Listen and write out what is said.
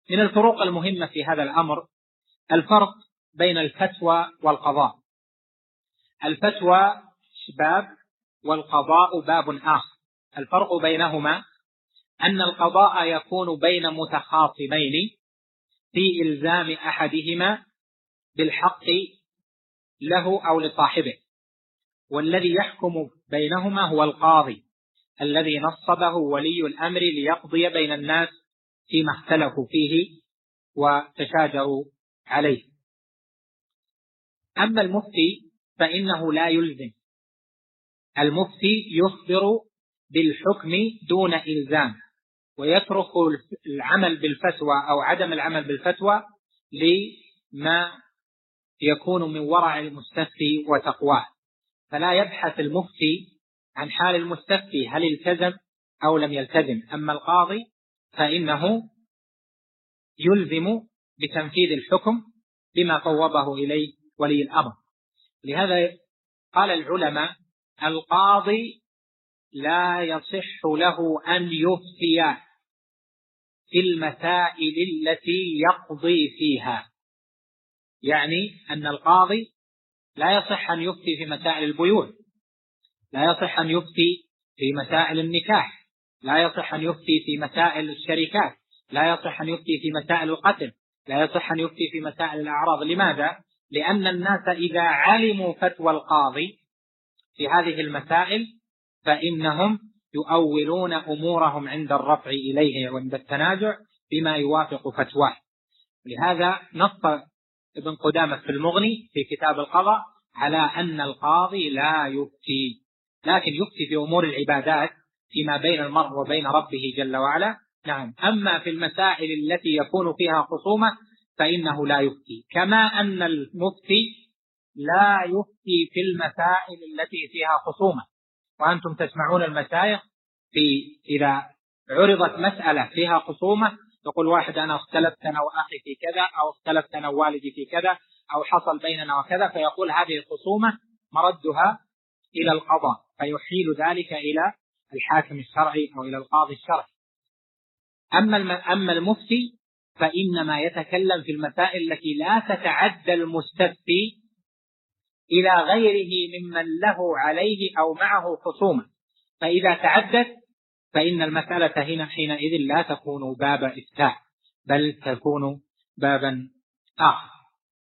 من الفروق المهمة في هذا الأمر الفرق بين الفتوى والقضاء. الفتوى باب والقضاء باب آخر. الفرق بينهما أن القضاء يكون بين متخاصمين في إلزام أحدهما بالحق له أو لصاحبه، والذي يحكم بينهما هو القاضي الذي نصبه ولي الأمر ليقضي بين الناس فيما اختلفوا فيه وتشاجروا عليه. أما المفتي فإنه لا يلزم، المفتي يخبر بالحكم دون إلزام، ويترك العمل بالفتوى أو عدم العمل بالفتوى لما يكون من ورع المستفتي وتقواه، فلا يبحث المفتي عن حال المستفتي هل التزم أو لم يلتزم. أما القاضي فإنه يلزم بتنفيذ الحكم بما فوضه إليه ولي الأمر. لهذا قال العلماء القاضي لا يصح له أن يفتي في المسائل التي يقضي فيها، يعني أن القاضي لا يصح أن يفتي في مسائل البيوع، لا يصح أن يفتي في مسائل النكاح، لا يصح أن يفتي في مسائل الشركات، لا يصح أن يفتي في مسائل القتل، لا يصح أن يفتي في مسائل الأعراض. لماذا؟ لأن الناس إذا علموا فتوى القاضي في هذه المسائل فإنهم يؤولون أمورهم عند الرفع إليه وعند التنازع بما يوافق فتواه. لهذا نص ابن قدامة في المغني في كتاب القضاء على أن القاضي لا يفتي، لكن يفتي في أمور العبادات فيما بين المرء وبين ربه جل وعلا. نعم. أما في المسائل التي يكون فيها خصومة فإنه لا يفتي، كما أن المفتي لا يفتي في المسائل التي فيها خصومة. وأنتم تسمعون المشايخ إذا عرضت مسألة فيها خصومة يقول واحد أنا اختلفت أنا وأخي في كذا، أو اختلفت أنا ووالدي في كذا، أو حصل بيننا وكذا، فيقول هذه الخصومة مردها إلى القضاء، فيحيل ذلك إلى الحاكم الشرعي أو إلى القاضي الشرعي. أما المفتي فإنما يتكلم في المسائل التي لا تتعدى المستفتي إلى غيره ممن له عليه أو معه خصومة، فإذا تعدت فإن المسألة حينئذ لا تكون باب إفتاء بل تكون بابا آخر.